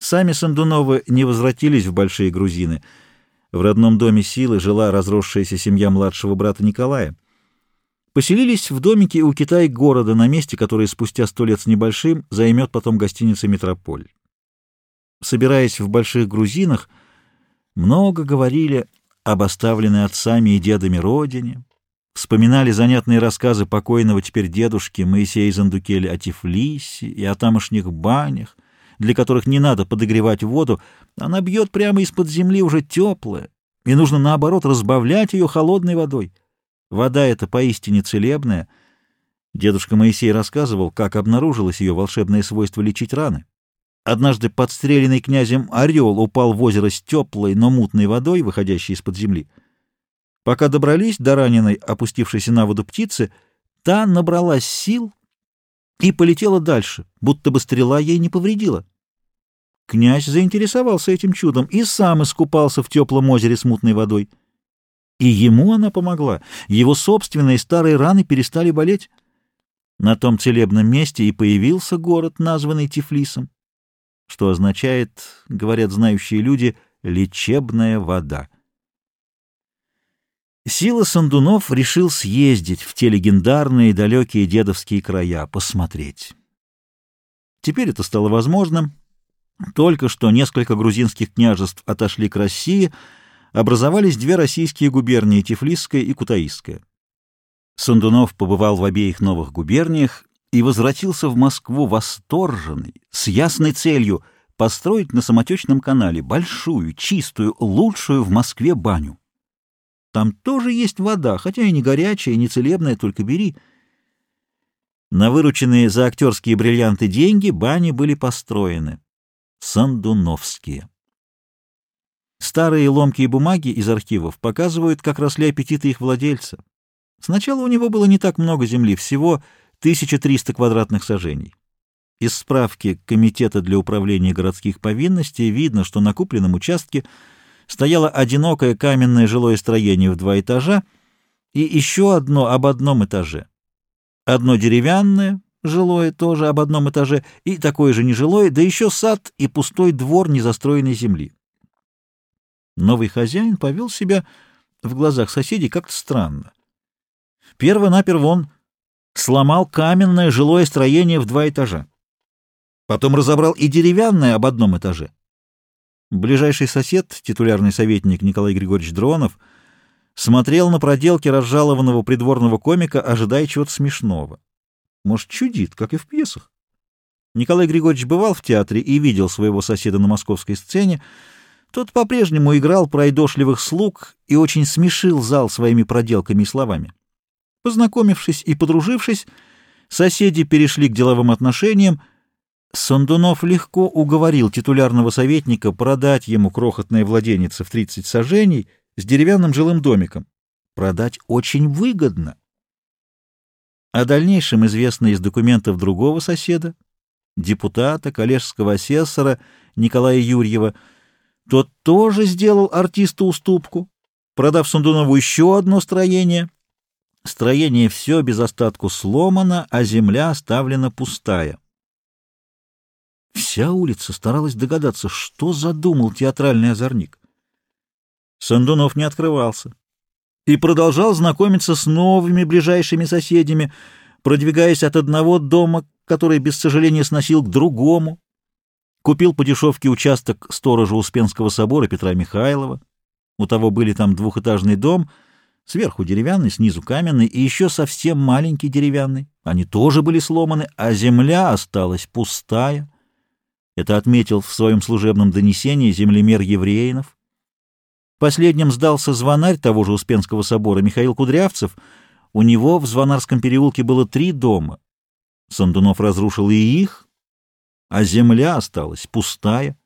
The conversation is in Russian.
Сами Сандуновы не возвратились в Большие Грузины. В родном доме Силы жила разросшаяся семья младшего брата Николая. Поселились в домике у Китай-города, на месте, которое спустя 100 лет с небольшим займет потом гостиница «Метрополь». Собираясь в Больших Грузинах, много говорили об оставленной отцами и дедами родине, вспоминали занятные рассказы покойного теперь дедушки Моисея Зандукеля о Тифлисе и о тамошних банях, для которых не надо подогревать воду, она бьет прямо из-под земли уже теплая, и нужно, наоборот, разбавлять ее холодной водой. Вода эта поистине целебная. Дедушка Моисей рассказывал, как обнаружилось ее волшебное свойство лечить раны. Однажды подстреленный князем орел упал в озеро с теплой, но мутной водой, выходящей из-под земли. Пока добрались до раненой, опустившейся на воду птицы, та набралась сил и полетела дальше, будто бы стрела ей не повредила. Князь заинтересовался этим чудом и сам искупался в теплом озере с мутной водой. И ему она помогла. Его собственные старые раны перестали болеть. На том целебном месте и появился город, названный Тифлисом, что означает, говорят знающие люди, «лечебная вода». Сила Сандунов решил съездить в те легендарные далекие дедовские края, посмотреть. Теперь это стало возможным. Только что несколько грузинских княжеств отошли к России, образовались две российские губернии — Тифлисская и Кутаисская. Сандунов побывал в обеих новых губерниях и возвратился в Москву восторженный, с ясной целью построить на самотечном канале большую, чистую, лучшую в Москве баню. Там тоже есть вода, хотя и не горячая, и не целебная, только бери. На вырученные за актерские бриллианты деньги бани были построены. Сандуновские. Старые ломкие бумаги из архивов показывают, как росли аппетиты их владельца. Сначала у него было не так много земли, всего 1300 квадратных сажений. Из справки Комитета для управления городских повинностей видно, что на купленном участке стояло одинокое каменное жилое строение в 2 этажа и еще одно об одном этаже. Одно деревянное жилое тоже об одном этаже и такое же нежилое, да еще сад и пустой двор незастроенной земли. Новый хозяин повел себя в глазах соседей как-то странно. Перво-наперво он сломал каменное жилое строение в 2 этажа. Потом разобрал и деревянное об одном этаже. Ближайший сосед, титулярный советник Николай Григорьевич Дронов, смотрел на проделки разжалованного придворного комика, ожидая чего-то смешного. Может, чудит, как и в пьесах. Николай Григорьевич бывал в театре и видел своего соседа на московской сцене. Тот по-прежнему играл пройдошливых слуг и очень смешил зал своими проделками и словами. Познакомившись и подружившись, соседи перешли к деловым отношениям. Сандунов легко уговорил титулярного советника продать ему крохотное владенице в 30 саженей с деревянным жилым домиком. Продать очень выгодно. О дальнейшем известно из документов другого соседа, депутата, коллежского асессора Николая Юрьева. Тот тоже сделал артисту уступку, продав Сандунову еще одно строение. Строение все без остатку сломано, а земля оставлена пустая. Вся улица старалась догадаться, что задумал театральный озорник. Сандунов не открывался и продолжал знакомиться с новыми ближайшими соседями, продвигаясь от одного дома, который без сожаления сносил, к другому. Купил по дешевке участок сторожа Успенского собора Петра Михайлова. У того были там 2-этажный дом, сверху деревянный, снизу каменный, и еще совсем маленький деревянный. Они тоже были сломаны, а земля осталась пустая. Это отметил в своем служебном донесении землемер Евреинов. Последним сдался звонарь того же Успенского собора Михаил Кудрявцев. У него в Звонарском переулке было 3 дома. Сандунов разрушил и их, а земля осталась пустая.